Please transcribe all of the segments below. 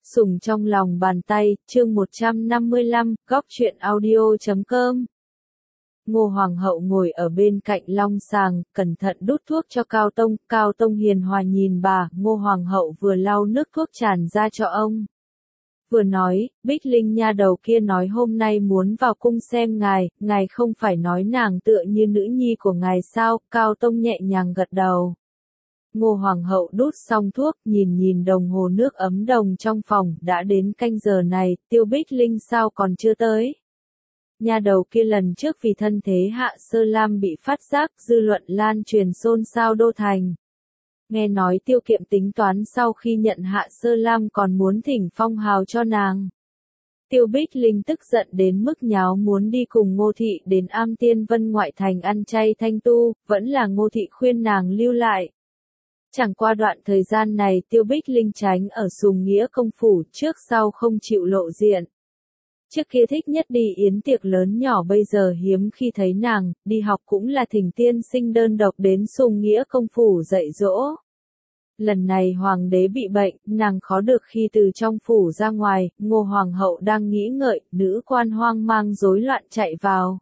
Sủng trong lòng bàn tay, chương 155, góc truyện audio.com. Ngô Hoàng hậu ngồi ở bên cạnh long sàng, cẩn thận đút thuốc cho Cao Tông hiền hòa nhìn bà, Ngô Hoàng hậu vừa lau nước thuốc tràn ra cho ông. Vừa nói, Bích Linh nha đầu kia nói hôm nay muốn vào cung xem ngài không phải nói nàng tựa như nữ nhi của ngài sao, Cao Tông nhẹ nhàng gật đầu. Ngô Hoàng hậu đút xong thuốc, nhìn đồng hồ nước ấm đồng trong phòng, đã đến canh giờ này, Tiêu Bích Linh sao còn chưa tới. Nha đầu kia lần trước vì thân thế Hạ Sơ Lam bị phát giác, dư luận lan truyền xôn xao đô thành. Nghe nói Tiêu Kiệm tính toán sau khi nhận Hạ Sơ Lam còn muốn thỉnh phong hào cho nàng. Tiêu Bích Linh tức giận đến mức nháo muốn đi cùng Ngô Thị đến Am Tiên Vân ngoại thành ăn chay thanh tu, vẫn là Ngô Thị khuyên nàng lưu lại. Chẳng qua đoạn thời gian này Tiêu Bích Linh tránh ở Sùng Nghĩa công phủ, trước sau không chịu lộ diện. Trước kia thích nhất đi yến tiệc lớn nhỏ, bây giờ hiếm khi thấy nàng, đi học cũng là thỉnh tiên sinh đơn độc đến Sùng Nghĩa công phủ dạy dỗ. Lần này hoàng đế bị bệnh, nàng khó được khi từ trong phủ ra ngoài, Ngô Hoàng hậu đang nghĩ ngợi, nữ quan hoang mang rối loạn chạy vào.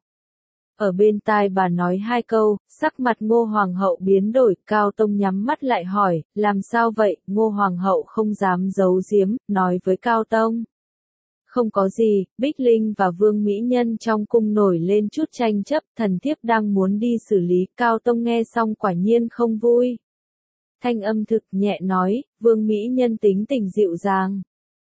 Ở bên tai bà nói hai câu, sắc mặt Ngô Hoàng hậu biến đổi, Cao Tông nhắm mắt lại hỏi, làm sao vậy, Ngô Hoàng hậu không dám giấu giếm, nói với Cao Tông. Không có gì, Bích Linh và Vương Mỹ Nhân trong cung nổi lên chút tranh chấp, thần thiếp đang muốn đi xử lý, Cao Tông nghe xong quả nhiên không vui. Thanh âm thực nhẹ nói, Vương Mỹ Nhân tính tình dịu dàng.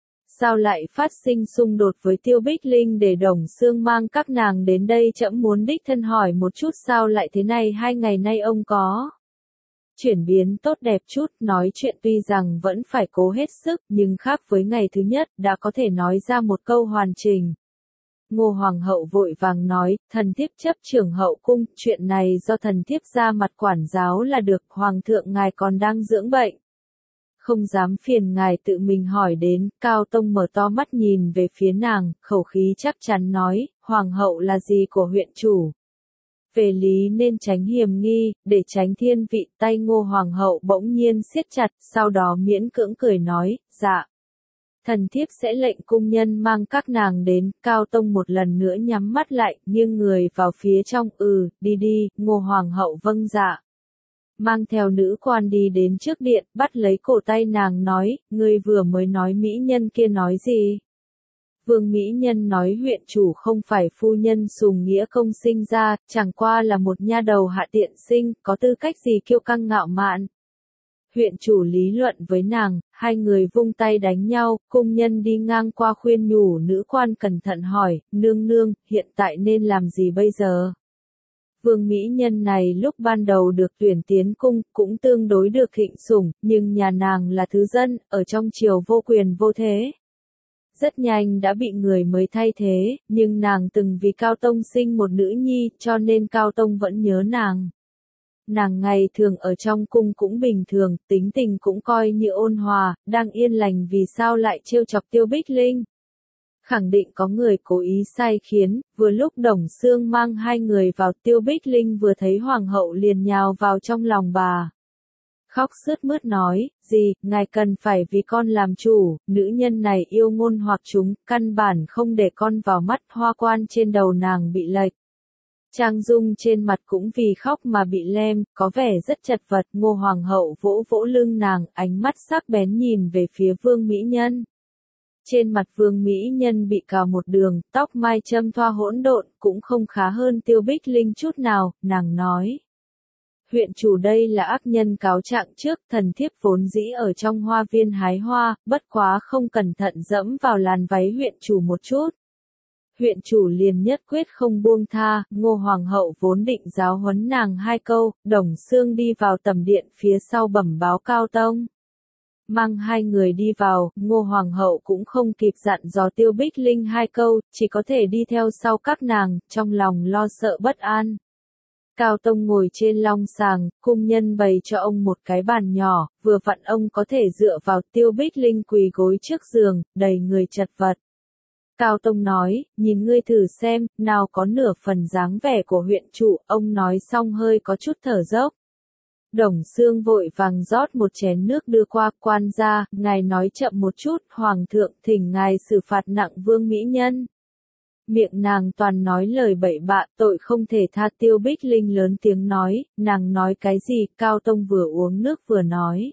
Sao lại phát sinh xung đột với Tiêu Bích Linh để Đồng Xương mang các nàng đến đây, trẫm muốn đích thân hỏi một chút sao lại thế này, 2 ngày nay ông có chuyển biến tốt đẹp chút, nói chuyện tuy rằng vẫn phải cố hết sức, nhưng khác với ngày thứ nhất, đã có thể nói ra một câu hoàn chỉnh. Ngô Hoàng hậu vội vàng nói, thần thiếp chấp trưởng hậu cung, chuyện này do thần thiếp ra mặt quản giáo là được, Hoàng thượng ngài còn đang dưỡng bệnh. Không dám phiền ngài tự mình hỏi đến, Cao Tông mở to mắt nhìn về phía nàng, khẩu khí chắc chắn nói, Hoàng hậu là gì của huyện chủ. Về lý nên tránh hiểm nghi, để tránh thiên vị, tay Ngô Hoàng hậu bỗng nhiên siết chặt, sau đó miễn cưỡng cười nói, dạ. Thần thiếp sẽ lệnh cung nhân mang các nàng đến, Cao Tông một lần nữa nhắm mắt lại, nghiêng người vào phía trong, đi, Ngô Hoàng hậu vâng dạ. Mang theo nữ quan đi đến trước điện, bắt lấy cổ tay nàng nói, ngươi vừa mới nói mỹ nhân kia nói gì? Vương Mỹ Nhân nói huyện chủ không phải phu nhân Sùng Nghĩa công sinh ra, chẳng qua là một nha đầu hạ tiện sinh, có tư cách gì kiêu căng ngạo mạn. Huyện chủ lý luận với nàng, hai người vung tay đánh nhau, cung nhân đi ngang qua khuyên nhủ, nữ quan cẩn thận hỏi, nương, hiện tại nên làm gì bây giờ? Vương Mỹ Nhân này lúc ban đầu được tuyển tiến cung, cũng tương đối được thịnh sủng, nhưng nhà nàng là thứ dân, ở trong triều vô quyền vô thế. Rất nhanh đã bị người mới thay thế, nhưng nàng từng vì Cao Tông sinh một nữ nhi, cho nên Cao Tông vẫn nhớ nàng. Nàng ngày thường ở trong cung cũng bình thường, tính tình cũng coi như ôn hòa, đang yên lành, vì sao lại trêu chọc Tiêu Bích Linh. Khẳng định có người cố ý sai khiến, vừa lúc Đồng Xương mang hai người vào, Tiêu Bích Linh vừa thấy Hoàng hậu liền nhào vào trong lòng bà. Khóc sướt mướt nói, gì, ngài cần phải vì con làm chủ, nữ nhân này yêu ngôn hoặc chúng, căn bản không để con vào mắt, hoa quan trên đầu nàng bị lệch. Trang dung trên mặt cũng vì khóc mà bị lem, có vẻ rất chật vật, Ngô Hoàng hậu vỗ vỗ lưng nàng, ánh mắt sắc bén nhìn về phía Vương Mỹ Nhân. Trên mặt Vương Mỹ Nhân bị cào một đường, tóc mai châm thoa hỗn độn, cũng không khá hơn Tiêu Bích Linh chút nào, nàng nói. Huyện chủ đây là ác nhân cáo trạng trước, thần thiếp vốn dĩ ở trong hoa viên hái hoa, bất quá không cẩn thận dẫm vào làn váy huyện chủ một chút. Huyện chủ liền nhất quyết không buông tha, Ngô Hoàng hậu vốn định giáo huấn nàng hai câu, Đồng Xương đi vào tầm điện phía sau bẩm báo Cao Tông. Mang hai người đi vào, Ngô Hoàng hậu cũng không kịp dặn dò Tiêu Bích Linh hai câu, chỉ có thể đi theo sau các nàng, trong lòng lo sợ bất an. Cao Tông ngồi trên long sàng, cung nhân bày cho ông một cái bàn nhỏ, vừa vặn ông có thể dựa vào, Tiêu Bích Linh quỳ gối trước giường, đầy người chật vật. Cao Tông nói, nhìn ngươi thử xem, nào có nửa phần dáng vẻ của huyện chủ, ông nói xong hơi có chút thở dốc. Đồng Xương vội vàng rót một chén nước đưa qua. Quan gia, ngài nói chậm một chút, hoàng thượng thỉnh ngài xử phạt nặng Vương mỹ nhân. Miệng nàng toàn nói lời bậy bạ, tội không thể tha. Tiêu Bích Linh lớn tiếng nói, nàng nói cái gì? Cao Tông vừa uống nước vừa nói.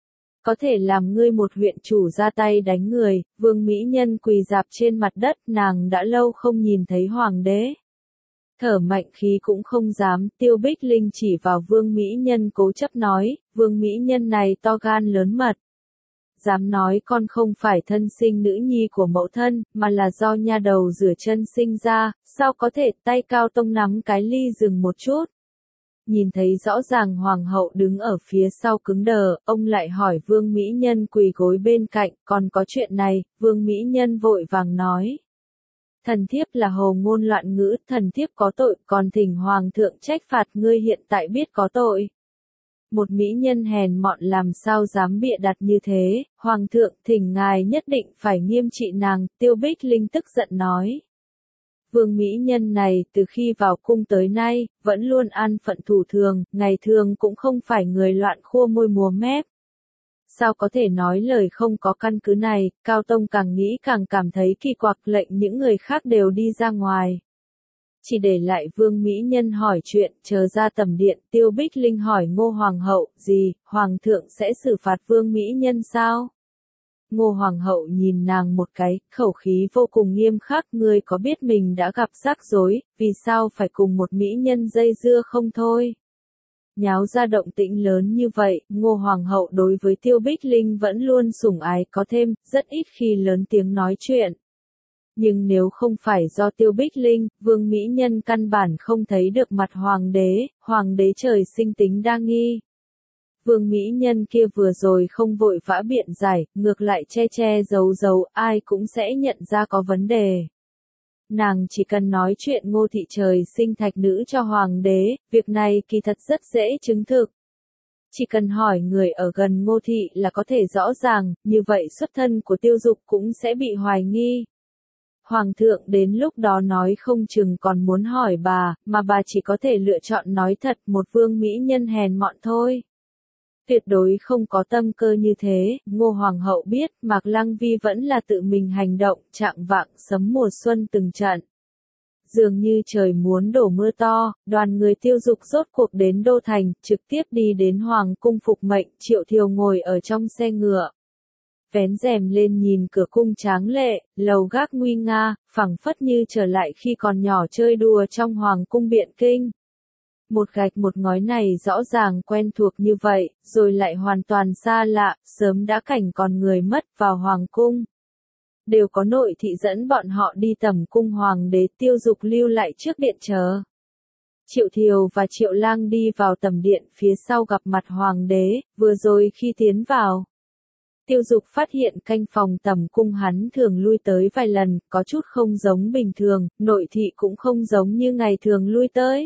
Có thể làm ngươi một huyện chủ ra tay đánh người. Vương mỹ nhân quỳ rạp trên mặt đất, nàng đã lâu không nhìn thấy hoàng đế. Thở mạnh khí cũng không dám. Tiêu Bích Linh chỉ vào Vương mỹ nhân cố chấp nói, Vương mỹ nhân này to gan lớn mật. Dám nói con không phải thân sinh nữ nhi của mẫu thân, mà là do nha đầu rửa chân sinh ra, sao có thể? Tay Cao Tông nắm cái ly dừng một chút. Nhìn thấy rõ ràng hoàng hậu đứng ở phía sau cứng đờ, ông lại hỏi Vương mỹ nhân quỳ gối bên cạnh, còn có chuyện này. Vương mỹ nhân vội vàng nói. Thần thiếp là hồ ngôn loạn ngữ, thần thiếp có tội, còn thỉnh hoàng thượng trách phạt. Ngươi hiện tại biết có tội. Một mỹ nhân hèn mọn làm sao dám bịa đặt như thế, hoàng thượng thỉnh ngài nhất định phải nghiêm trị nàng. Tiêu Bích Linh tức giận nói. Vương mỹ nhân này từ khi vào cung tới nay, vẫn luôn an phận thủ thường, ngày thường cũng không phải người loạn khua môi múa mép. Sao có thể nói lời không có căn cứ này? Cao Tông càng nghĩ càng cảm thấy kỳ quặc, lệnh những người khác đều đi ra ngoài. Chỉ để lại Vương mỹ nhân hỏi chuyện, chờ ra tầm điện. Tiêu Bích Linh hỏi Ngô hoàng hậu, gì, hoàng thượng sẽ xử phạt Vương mỹ nhân sao? Ngô hoàng hậu nhìn nàng một cái, khẩu khí vô cùng nghiêm khắc. Ngươi có biết mình đã gặp rắc rối, vì sao phải cùng một mỹ nhân dây dưa không thôi? Nháo ra động tĩnh lớn như vậy, Ngô hoàng hậu đối với Tiêu Bích Linh vẫn luôn sủng ái, có thêm, rất ít khi lớn tiếng nói chuyện. Nhưng nếu không phải do Tiêu Bích Linh, Vương mỹ nhân căn bản không thấy được mặt hoàng đế trời sinh tính đa nghi. Vương mỹ nhân kia vừa rồi không vội vã biện giải, ngược lại che giấu, ai cũng sẽ nhận ra có vấn đề. Nàng chỉ cần nói chuyện Ngô thị trời sinh thạch nữ cho hoàng đế, việc này kỳ thật rất dễ chứng thực. Chỉ cần hỏi người ở gần Ngô thị là có thể rõ ràng, như vậy xuất thân của Tiêu Dục cũng sẽ bị hoài nghi. Hoàng thượng đến lúc đó nói không chừng còn muốn hỏi bà, mà bà chỉ có thể lựa chọn nói thật, một vương mỹ nhân hèn mọn thôi. Tuyệt đối không có tâm cơ như thế. Ngô hoàng hậu biết Mạc Lăng Vi vẫn là tự mình hành động, trạng vạng sấm mùa xuân từng trận. Dường như trời muốn đổ mưa to, đoàn người Tiêu Dục rốt cuộc đến Đô Thành, trực tiếp đi đến Hoàng cung phục mệnh. Triệu Thiều ngồi ở trong xe ngựa. Vén rèm lên nhìn cửa cung tráng lệ, lầu gác nguy nga, phẳng phất như trở lại khi còn nhỏ chơi đùa trong Hoàng cung Biện Kinh. Một gạch một ngói này rõ ràng quen thuộc như vậy, rồi lại hoàn toàn xa lạ, sớm đã cảnh còn người mất vào Hoàng cung. Đều có nội thị dẫn bọn họ đi tầm cung hoàng đế. Tiêu Dục lưu lại trước điện chờ. Triệu Thiều và Triệu Lang đi vào tầm điện phía sau gặp mặt hoàng đế, vừa rồi khi tiến vào. Tiêu Dục phát hiện canh phòng tầm cung hắn thường lui tới vài lần, có chút không giống bình thường, nội thị cũng không giống như ngày thường lui tới.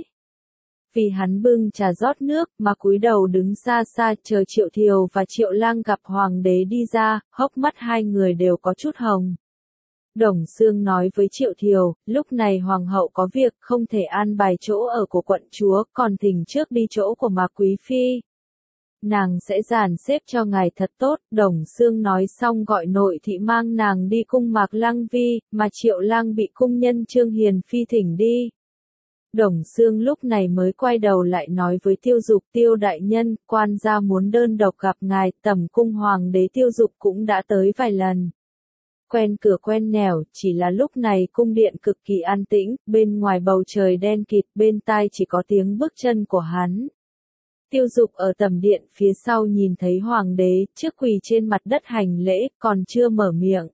Vì hắn bưng trà rót nước, mà cúi đầu đứng xa xa chờ Triệu Thiều và Triệu Lang gặp hoàng đế đi ra, hốc mắt hai người đều có chút hồng. Đồng Xương nói với Triệu Thiều, lúc này hoàng hậu có việc không thể an bài chỗ ở của quận chúa, còn thỉnh trước đi chỗ của Mạc Quý Phi. Nàng sẽ dàn xếp cho ngài thật tốt. Đồng Xương nói xong gọi nội thị mang nàng đi cung Mạc Lăng Vi, mà Triệu Lang bị cung nhân Trương Hiền Phi thỉnh đi. Đồng Xương lúc này mới quay đầu lại nói với Tiêu Dục, Tiêu đại nhân, quan gia muốn đơn độc gặp ngài. Tầm cung hoàng đế Tiêu Dục cũng đã tới vài lần. Quen cửa quen nẻo, chỉ là lúc này cung điện cực kỳ an tĩnh, bên ngoài bầu trời đen kịt, bên tai chỉ có tiếng bước chân của hắn. Tiêu Dục ở tầm điện phía sau nhìn thấy hoàng đế, trước quỳ trên mặt đất hành lễ, còn chưa mở miệng.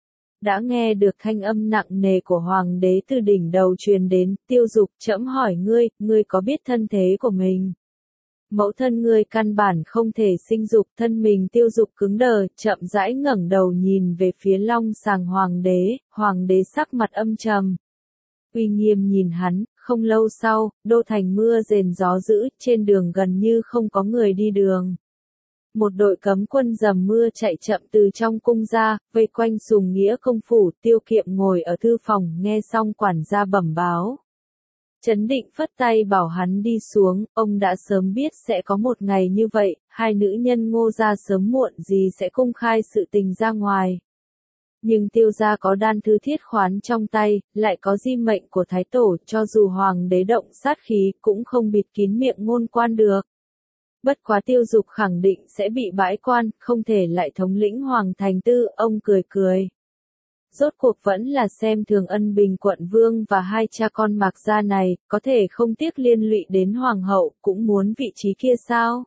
Đã nghe được thanh âm nặng nề của hoàng đế từ đỉnh đầu truyền đến. Tiêu Dục, trẫm hỏi ngươi, ngươi có biết thân thế của mình? Mẫu thân ngươi căn bản không thể sinh dục. Thân mình Tiêu Dục cứng đờ, chậm rãi ngẩng đầu nhìn về phía long sàng hoàng đế sắc mặt âm trầm. Uy nghiêm nhìn hắn. Không lâu sau, Đô Thành mưa rền gió dữ, trên đường gần như không có người đi đường. Một đội cấm quân dầm mưa chạy chậm từ trong cung ra, vây quanh Sùng Nghĩa công phủ. Tiêu Kiệm ngồi ở thư phòng, nghe xong quản gia bẩm báo. Trấn Định phất tay bảo hắn đi xuống, ông đã sớm biết sẽ có một ngày như vậy, hai nữ nhân Ngô gia sớm muộn gì sẽ công khai sự tình ra ngoài. Nhưng Tiêu gia có đan thư thiết khoán trong tay, lại có di mệnh của Thái Tổ, cho dù hoàng đế động sát khí cũng không bịt kín miệng ngôn quan được. Bất quá Tiêu Dục khẳng định sẽ bị bãi quan, không thể lại thống lĩnh Hoàng Thành Tư, ông cười cười. Rốt cuộc vẫn là xem thường Ân Bình quận vương và hai cha con Mạc gia này, có thể không tiếc liên lụy đến Hoàng hậu, cũng muốn vị trí kia sao?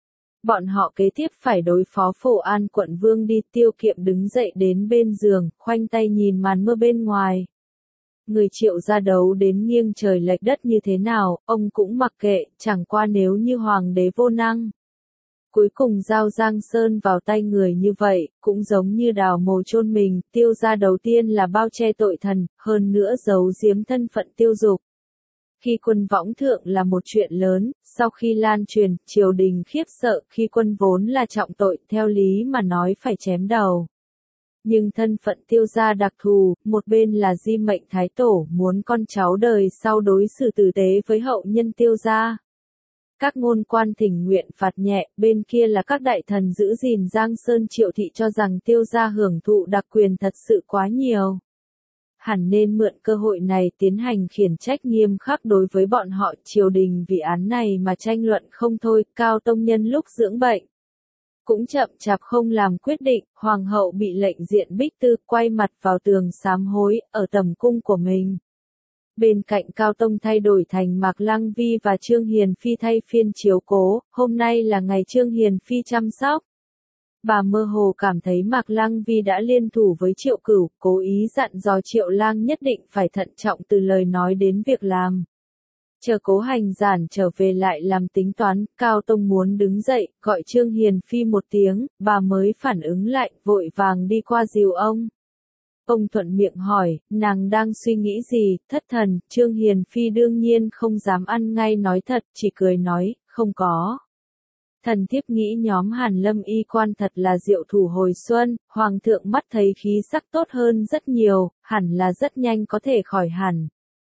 Bọn họ kế tiếp phải đối phó Phổ An quận vương đi. Tiêu Kiệm đứng dậy đến bên giường, khoanh tay nhìn màn mưa bên ngoài. Người Triệu gia đấu đến nghiêng trời lệch đất như thế nào, ông cũng mặc kệ, chẳng qua nếu như hoàng đế vô năng. Cuối cùng giao Giang Sơn vào tay người như vậy, cũng giống như đào mồ chôn mình. Tiêu gia đầu tiên là bao che tội thần, hơn nữa giấu giếm thân phận Tiêu Dục. Khi quân võng thượng là một chuyện lớn, sau khi lan truyền, triều đình khiếp sợ. Khi quân vốn là trọng tội, theo lý mà nói phải chém đầu. Nhưng thân phận Tiêu gia đặc thù, một bên là di mệnh Thái Tổ muốn con cháu đời sau đối xử tử tế với hậu nhân Tiêu gia. Các ngôn quan thỉnh nguyện phạt nhẹ, bên kia là các đại thần giữ gìn Giang Sơn. Triệu thị cho rằng Tiêu gia hưởng thụ đặc quyền thật sự quá nhiều. Hẳn nên mượn cơ hội này tiến hành khiển trách nghiêm khắc đối với bọn họ. Triều đình vì án này mà tranh luận không thôi. Cao Tông nhân lúc dưỡng bệnh cũng chậm chạp không làm quyết định. Hoàng hậu bị lệnh diện Bích Tư, quay mặt vào tường sám hối ở tầm cung của mình. Bên cạnh Cao Tông thay đổi thành Mạc Lăng Vi và Trương Hiền Phi thay phiên chiếu cố. Hôm nay là ngày Trương Hiền Phi chăm sóc. Bà mơ hồ cảm thấy Mạc Lăng Vi đã liên thủ với Triệu Cửu, cố ý dặn dò Triệu Lang nhất định phải thận trọng từ lời nói đến việc làm. Chờ Cố Hành Giản trở về lại làm tính toán. Cao Tông muốn đứng dậy, gọi Trương Hiền Phi một tiếng, bà mới phản ứng lại, vội vàng đi qua dìu ông. Ông thuận miệng hỏi, nàng đang suy nghĩ gì? Thất thần. Trương Hiền Phi đương nhiên không dám ăn ngay nói thật, chỉ cười nói, không có. Thần thiếp nghĩ nhóm Hàn Lâm y quan thật là diệu thủ hồi xuân. Hoàng thượng mắt thấy khí sắc tốt hơn rất nhiều, hẳn là rất nhanh có thể khỏi hẳn.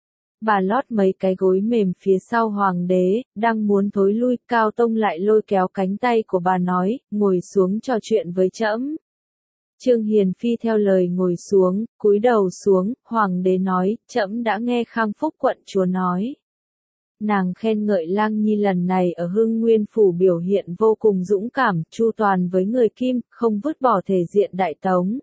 Bà lót mấy cái gối mềm phía sau hoàng đế, đang muốn thối lui. Cao Tông lại lôi kéo cánh tay của bà nói, ngồi xuống trò chuyện với trẫm. Trương Hiền Phi theo lời ngồi xuống, cúi đầu xuống. Hoàng đế nói, trẫm đã nghe Khang Phúc quận chúa nói. Nàng khen ngợi Lang Nhi lần này ở Hưng Nguyên Phủ biểu hiện vô cùng dũng cảm, chu toàn với người Kim, không vứt bỏ thể diện Đại Tống.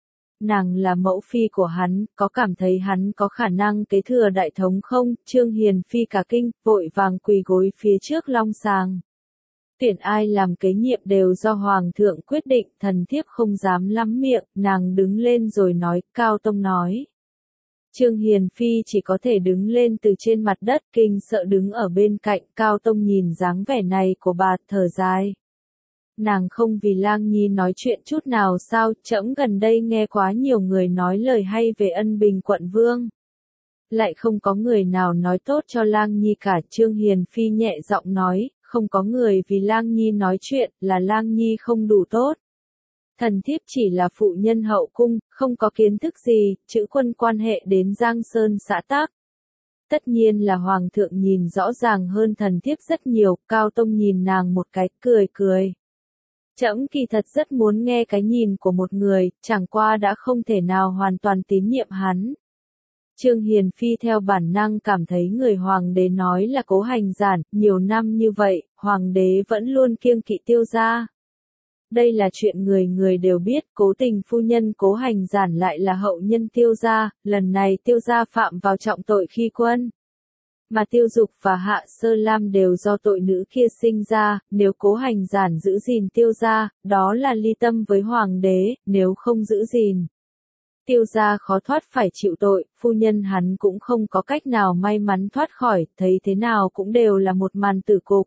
Nàng là mẫu phi của hắn, có cảm thấy hắn có khả năng kế thừa Đại Tống không? Trương Hiền Phi cả kinh, vội vàng quỳ gối phía trước long sàng. Tuyển ai làm kế nhiệm đều do Hoàng thượng quyết định, thần thiếp không dám lắm miệng. Nàng đứng lên rồi nói. Cao Tông nói. Trương Hiền Phi chỉ có thể đứng lên từ trên mặt đất, kinh sợ đứng ở bên cạnh. Cao Tông nhìn dáng vẻ này của bà, thở dài. Nàng không vì Lang Nhi nói chuyện chút nào sao? Trẫm gần đây nghe quá nhiều người nói lời hay về Ân Bình quận vương. Lại không có người nào nói tốt cho Lang Nhi cả. Trương Hiền Phi nhẹ giọng nói, không có người vì Lang Nhi nói chuyện, là Lang Nhi không đủ tốt. Thần thiếp chỉ là phụ nhân hậu cung, không có kiến thức gì, chữ quân quan hệ đến Giang Sơn xã tắc. Tất nhiên là Hoàng thượng nhìn rõ ràng hơn thần thiếp rất nhiều. Cao Tông nhìn nàng một cái, cười cười. Trẫm kỳ thật rất muốn nghe cái nhìn của một người, chẳng qua đã không thể nào hoàn toàn tín nhiệm hắn. Trương Hiền Phi theo bản năng cảm thấy người Hoàng đế nói là Cố Hành Giản, nhiều năm như vậy, Hoàng đế vẫn luôn kiêng kỵ Tiêu gia. Đây là chuyện người người đều biết. Cố tình phu nhân Cố Hành Giản lại là hậu nhân Tiêu gia, lần này Tiêu gia phạm vào trọng tội khi quân. Mà Tiêu Dục và Hạ Sơ Lam đều do tội nữ kia sinh ra. Nếu Cố Hành Giản giữ gìn Tiêu gia, đó là ly tâm với Hoàng đế. Nếu không giữ gìn, Tiêu gia khó thoát phải chịu tội. Phu nhân hắn cũng không có cách nào may mắn thoát khỏi, thấy thế nào cũng đều là một màn tử cục.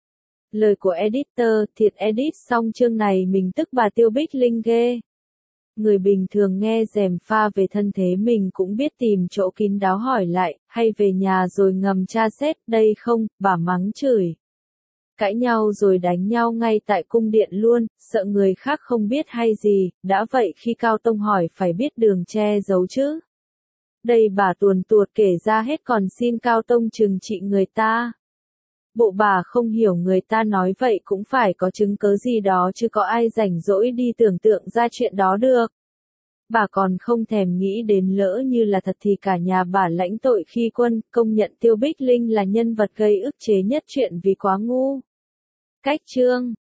Lời của editor, thiệt edit xong chương này mình tức bà Tiêu Bích Linh ghê. Người bình thường nghe dèm pha về thân thế mình cũng biết tìm chỗ kín đáo hỏi lại, hay về nhà rồi ngầm tra xét, đây không, bà mắng chửi. Cãi nhau rồi đánh nhau ngay tại cung điện luôn, sợ người khác không biết hay gì. Đã vậy khi Cao Tông hỏi phải biết đường che giấu chứ. Đây bà tuồn tuột kể ra hết còn xin Cao Tông trừng trị người ta. Bộ bà không hiểu người ta nói vậy cũng phải có chứng cớ gì đó chứ có ai rảnh rỗi đi tưởng tượng ra chuyện đó được. Bà còn không thèm nghĩ đến lỡ như là thật thì cả nhà bà lãnh tội khi quân, công nhận Tiêu Bích Linh là nhân vật gây ức chế nhất chuyện vì quá ngu. Cách chương